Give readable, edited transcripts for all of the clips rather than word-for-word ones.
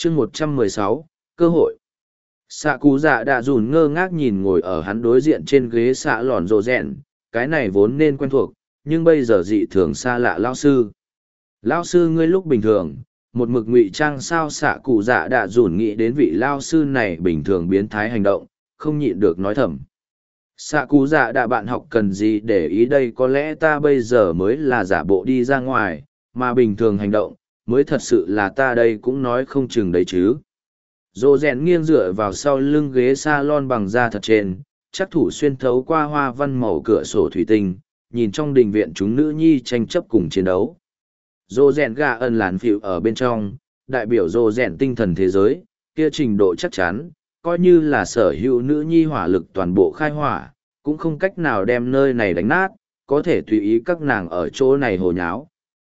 chương 116, cơ hội. Xạ cụ dạ đạ dùn ngơ ngác nhìn ngồi ở hắn đối diện trên ghế xạ lòn rộ rẽn, cái này vốn nên quen thuộc, nhưng bây giờ dị thường xa lạ lão sư. Lão sư ngươi lúc bình thường, một mực ngụy trang sao? Xạ cụ dạ đạ dùn nghĩ đến vị lao sư này bình thường biến thái hành động, không nhịn được nói thầm. Xạ cụ dạ đạ bạn học cần gì để ý đây, có lẽ ta bây giờ mới là giả bộ đi ra ngoài, mà bình thường hành động, mới thật sự là ta đây cũng nói không chừng đấy chứ. Rô rèn nghiêng dựa vào sau lưng ghế salon bằng da thật trên, chắc thủ xuyên thấu qua hoa văn màu cửa sổ thủy tinh, nhìn trong đình viện chúng nữ nhi tranh chấp cùng chiến đấu. Rô rèn gà ẩn làn phịu ở bên trong, đại biểu rô rèn tinh thần thế giới, kia trình độ chắc chắn, coi như là sở hữu nữ nhi hỏa lực toàn bộ khai hỏa, cũng không cách nào đem nơi này đánh nát, có thể tùy ý các nàng ở chỗ này hồ nháo.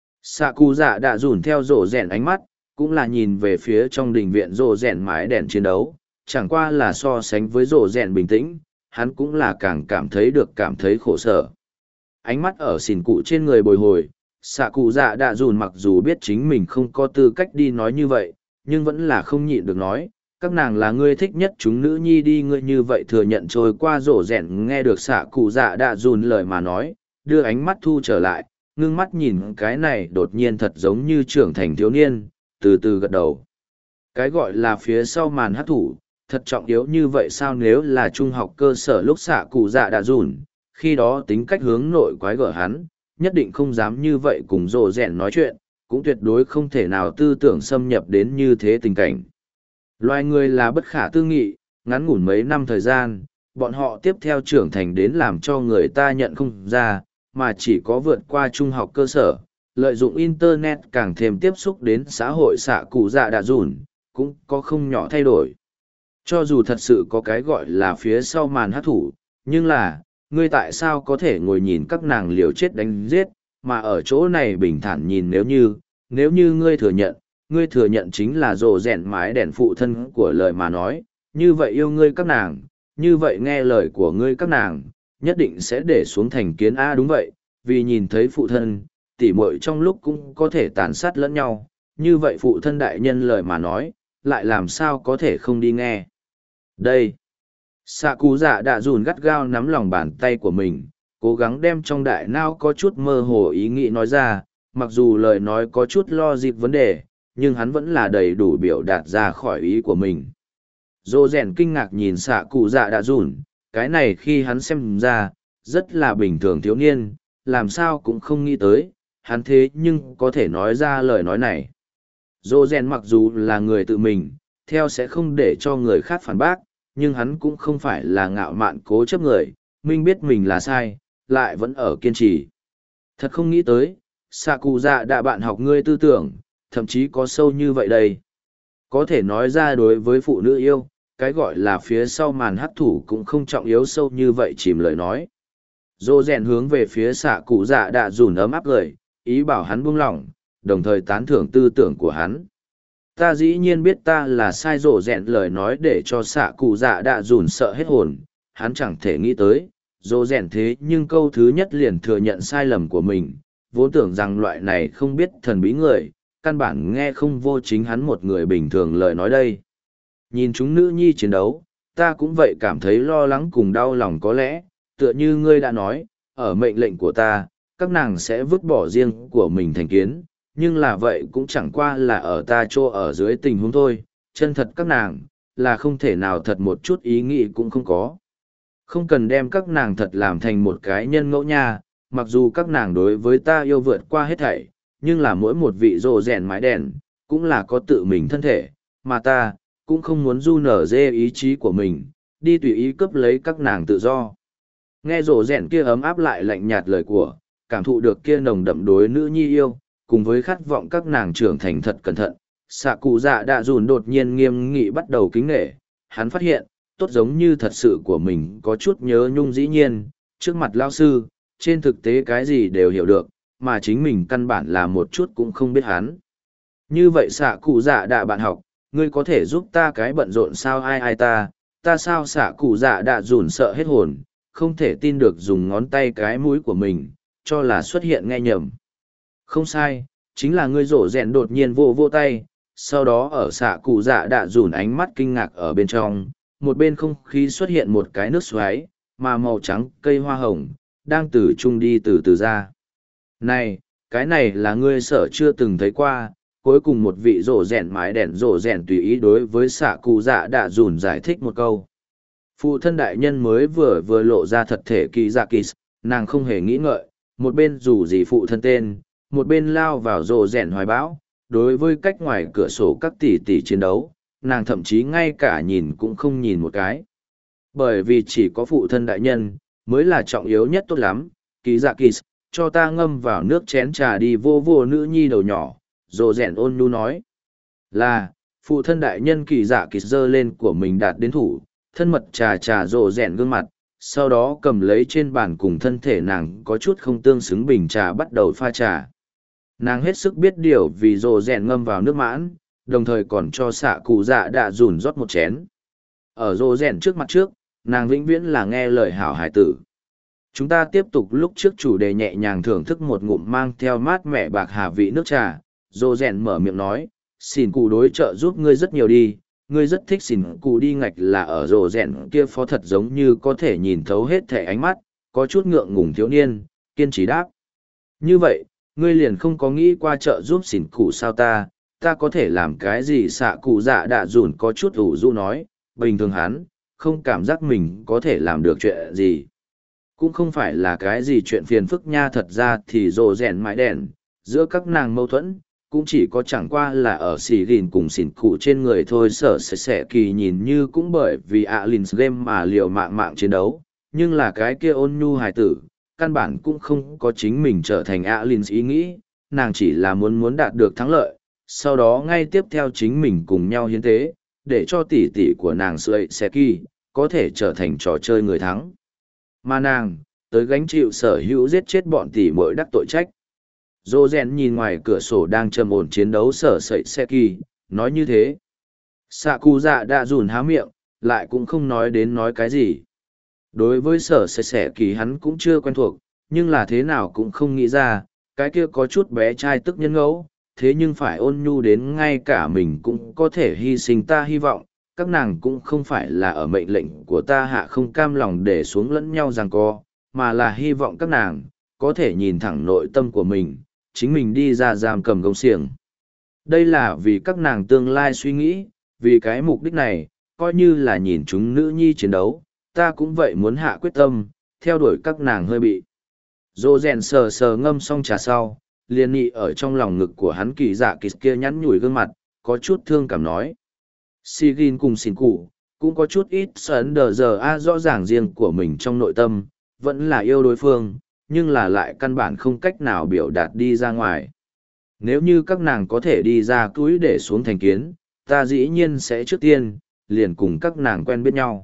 Xạ cụ dạ đã dùn theo rô rèn ánh mắt, cũng là nhìn về phía trong đình viện rô rèn mái đèn chiến đấu, chẳng qua là so sánh với rô rèn bình tĩnh, hắn cũng là càng cảm thấy khổ sở. Ánh mắt ở xìn cụ trên người bồi hồi, xạ cụ dạ đã dùn mặc dù biết chính mình không có tư cách đi nói như vậy, nhưng vẫn là không nhịn được nói, các nàng là ngươi thích nhất chúng nữ nhi đi, ngươi như vậy thừa nhận trôi qua rổ rèn. Nghe được xạ cụ dạ đã dùn lời mà nói, đưa ánh mắt thu trở lại, ngưng mắt nhìn cái này đột nhiên thật giống như trưởng thành thiếu niên, từ từ gật đầu. Cái gọi là phía sau màn hát thủ, thật trọng yếu như vậy sao? Nếu là trung học cơ sở lúc xạ cụ dạ đã dùn, khi đó tính cách hướng nội quái gở hắn, nhất định không dám như vậy cùng rồ rèn nói chuyện, cũng tuyệt đối không thể nào tư tưởng xâm nhập đến như thế tình cảnh. Loài người là bất khả tư nghị, ngắn ngủn mấy năm thời gian, bọn họ tiếp theo trưởng thành đến làm cho người ta nhận không ra, mà chỉ có vượt qua trung học cơ sở, lợi dụng internet càng thêm tiếp xúc đến xã hội xạ cụ dạ đã dùn, cũng có không nhỏ thay đổi. Cho dù thật sự có cái gọi là phía sau màn hát thủ, nhưng là, ngươi tại sao có thể ngồi nhìn các nàng liều chết đánh giết, mà ở chỗ này bình thản nhìn? Nếu như ngươi thừa nhận chính là rồ rèn mái đèn phụ thân của lời mà nói, như vậy yêu ngươi các nàng, như vậy nghe lời của ngươi các nàng, nhất định sẽ để xuống thành kiến. A đúng vậy, vì nhìn thấy phụ thân, tỉ muội trong lúc cũng có thể tàn sát lẫn nhau, như vậy phụ thân đại nhân lời mà nói, lại làm sao có thể không đi nghe. Đây, xạ cụ dạ đã dùn gắt gao nắm lòng bàn tay của mình, cố gắng đem trong đại não có chút mơ hồ ý nghĩ nói ra, mặc dù lời nói có chút lo dịp vấn đề, nhưng hắn vẫn là đầy đủ biểu đạt ra khỏi ý của mình. Dô rèn kinh ngạc nhìn xạ cụ dạ đã dùn, cái này khi hắn xem ra, rất là bình thường thiếu niên, làm sao cũng không nghĩ tới, hắn thế nhưng có thể nói ra lời nói này. Dô rèn mặc dù là người tự mình, theo sẽ không để cho người khác phản bác, nhưng hắn cũng không phải là ngạo mạn cố chấp người, minh biết mình là sai, lại vẫn ở kiên trì. Thật không nghĩ tới, xạ cụ dạ đã bạn học ngươi tư tưởng, thậm chí có sâu như vậy đây. Có thể nói ra đối với phụ nữ yêu, cái gọi là phía sau màn hắc thủ cũng không trọng yếu sâu như vậy, chìm lời nói. Dô rèn hướng về phía xạ cụ dạ đã dùn ấm áp lời, ý bảo hắn buông lỏng, đồng thời tán thưởng tư tưởng của hắn. Ta dĩ nhiên biết ta là sai. Rộ rèn lời nói để cho xạ cụ dạ đã dùn sợ hết hồn, hắn chẳng thể nghĩ tới, rộ rèn thế nhưng câu thứ nhất liền thừa nhận sai lầm của mình, vốn tưởng rằng loại này không biết thần bí người, căn bản nghe không vô chính hắn một người bình thường lời nói đây. Nhìn chúng nữ nhi chiến đấu, ta cũng vậy cảm thấy lo lắng cùng đau lòng, có lẽ, tựa như ngươi đã nói, ở mệnh lệnh của ta, các nàng sẽ vứt bỏ riêng của mình thành kiến, nhưng là vậy cũng chẳng qua là ở ta chỗ ở dưới tình huống thôi, chân thật các nàng, là không thể nào thật một chút ý nghĩ cũng không có. Không cần đem các nàng thật làm thành một cái nhân ngẫu nha, mặc dù các nàng đối với ta yêu vượt qua hết thảy, nhưng là mỗi một vị rồ rèn mái đèn, cũng là có tự mình thân thể, mà ta, cũng không muốn du nở dê ý chí của mình, đi tùy ý cướp lấy các nàng tự do. Nghe rồ rèn kia ấm áp lại lạnh nhạt lời của, cảm thụ được kia nồng đậm đối nữ nhi yêu, cùng với khát vọng các nàng trưởng thành thật cẩn thận, xạ cụ dạ đạ dùn đột nhiên nghiêm nghị bắt đầu kính nể. Hắn phát hiện, tốt giống như thật sự của mình có chút nhớ nhung. Dĩ nhiên, trước mặt lao sư, trên thực tế cái gì đều hiểu được, mà chính mình căn bản là một chút cũng không biết hắn. Như vậy xạ cụ dạ đạ bạn học, ngươi có thể giúp ta cái bận rộn sao? Ai ta sao? Xạ cụ dạ đạ dùn sợ hết hồn, không thể tin được dùng ngón tay cái mũi của mình, cho là xuất hiện nghe nhầm. Không sai, chính là ngươi. Rổ rèn đột nhiên vô tay, sau đó ở xạ cụ dạ đạ dùn ánh mắt kinh ngạc ở bên trong, một bên không khí xuất hiện một cái nước xoáy, mà màu trắng cây hoa hồng, đang từ trung đi từ từ ra. Này, cái này là ngươi sợ chưa từng thấy qua, cuối cùng một vị rổ rèn mái đèn rổ rèn tùy ý đối với xạ cụ dạ đạ dùn giải thích một câu. Phụ thân đại nhân mới vừa lộ ra thật thể kỳ dạ kỳ, nàng không hề nghĩ ngợi, một bên dù gì phụ thân tên, một bên lao vào rổ rèn hoài bão. Đối với cách ngoài cửa sổ các tỷ tỷ chiến đấu, nàng thậm chí ngay cả nhìn cũng không nhìn một cái. Bởi vì chỉ có phụ thân đại nhân, mới là trọng yếu nhất tốt lắm, kỳ dạ kỳ, cho ta ngâm vào nước chén trà đi vô vô nữ nhi đầu nhỏ, rồ rèn ôn nhu nói. Là, phụ thân đại nhân kỳ dạ kỳ giơ lên của mình đạt đến thủ, thân mật trà rồ rèn gương mặt, sau đó cầm lấy trên bàn cùng thân thể nàng có chút không tương xứng bình trà bắt đầu pha trà. Nàng hết sức biết điều vì rồ rèn ngâm vào nước mãn, đồng thời còn cho xạ cụ dạ đạ dùn rót một chén. Ở rồ rèn trước mặt trước, nàng vĩnh viễn là nghe lời hảo hải tử. Chúng ta tiếp tục lúc trước chủ đề nhẹ nhàng thưởng thức một ngụm mang theo mát mẻ bạc hà vị nước trà. Rồ rèn mở miệng nói, xin cụ đối trợ giúp ngươi rất nhiều đi, ngươi rất thích xin cụ đi ngạch là ở rồ rèn kia phó thật giống như có thể nhìn thấu hết thể ánh mắt, có chút ngượng ngùng thiếu niên, kiên trì đáp. Như vậy, ngươi liền không có nghĩ qua trợ giúp xỉn cụ sao ta có thể làm cái gì xạ cụ dạ đạ dùn có chút ủ rũ nói, bình thường hắn, không cảm giác mình có thể làm được chuyện gì. Cũng không phải là cái gì chuyện phiền phức nha, thật ra thì rồ rèn mãi đèn, giữa các nàng mâu thuẫn, cũng chỉ có chẳng qua là ở xì gìn cùng xỉn cụ trên người thôi. Sở sẽ kỳ nhìn như cũng bởi vì Alins game mà liều mạng chiến đấu, nhưng là cái kia ôn nhu hài tử, căn bản cũng không có chính mình trở thành Alins ý nghĩ, nàng chỉ là muốn đạt được thắng lợi, sau đó ngay tiếp theo chính mình cùng nhau hiến tế, để cho tỷ tỷ của nàng Seki có thể trở thành trò chơi người thắng. Mà nàng, tới gánh chịu sở hữu giết chết bọn tỷ muội đắc tội trách. Dô Gen nhìn ngoài cửa sổ đang trầm ổn chiến đấu sở Seki, nói như thế. Sạ cụ dạ đã rùn há miệng, lại cũng không nói đến nói cái gì. Đối với sở Seki hắn cũng chưa quen thuộc, nhưng là thế nào cũng không nghĩ ra, cái kia có chút bé trai tức nhân ngẫu, thế nhưng phải ôn nhu đến ngay cả mình cũng có thể hy sinh. Ta hy vọng, các nàng cũng không phải là ở mệnh lệnh của ta hạ không cam lòng để xuống lẫn nhau giằng co, mà là hy vọng các nàng có thể nhìn thẳng nội tâm của mình, chính mình đi ra giam cầm gông xiềng. Đây là vì các nàng tương lai suy nghĩ, vì cái mục đích này, coi như là nhìn chúng nữ nhi chiến đấu, ta cũng vậy muốn hạ quyết tâm, theo đuổi các nàng hơi bị. Dô rèn sờ ngâm xong trà sau, liền nị ở trong lòng ngực của hắn kỳ dạ kỳ kia nhắn nhủi gương mặt, có chút thương cảm nói. Sigin cùng xin cụ, cũng có chút ít sấn đờ giờ rõ ràng riêng của mình trong nội tâm, vẫn là yêu đối phương, nhưng là lại căn bản không cách nào biểu đạt đi ra ngoài. Nếu như các nàng có thể đi ra túi để xuống thành kiến, ta dĩ nhiên sẽ trước tiên, liền cùng các nàng quen biết nhau.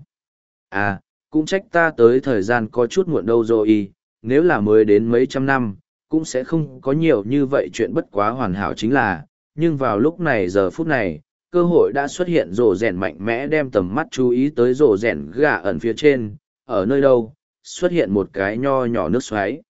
À, cũng trách ta tới thời gian có chút muộn đâu rồi, nếu là mới đến mấy trăm năm, cũng sẽ không có nhiều như vậy chuyện bất quá hoàn hảo chính là, nhưng vào lúc này giờ phút này, cơ hội đã xuất hiện rồ rèn mạnh mẽ đem tầm mắt chú ý tới rồ rèn gà ẩn phía trên, ở nơi đâu, xuất hiện một cái nho nhỏ nước xoáy.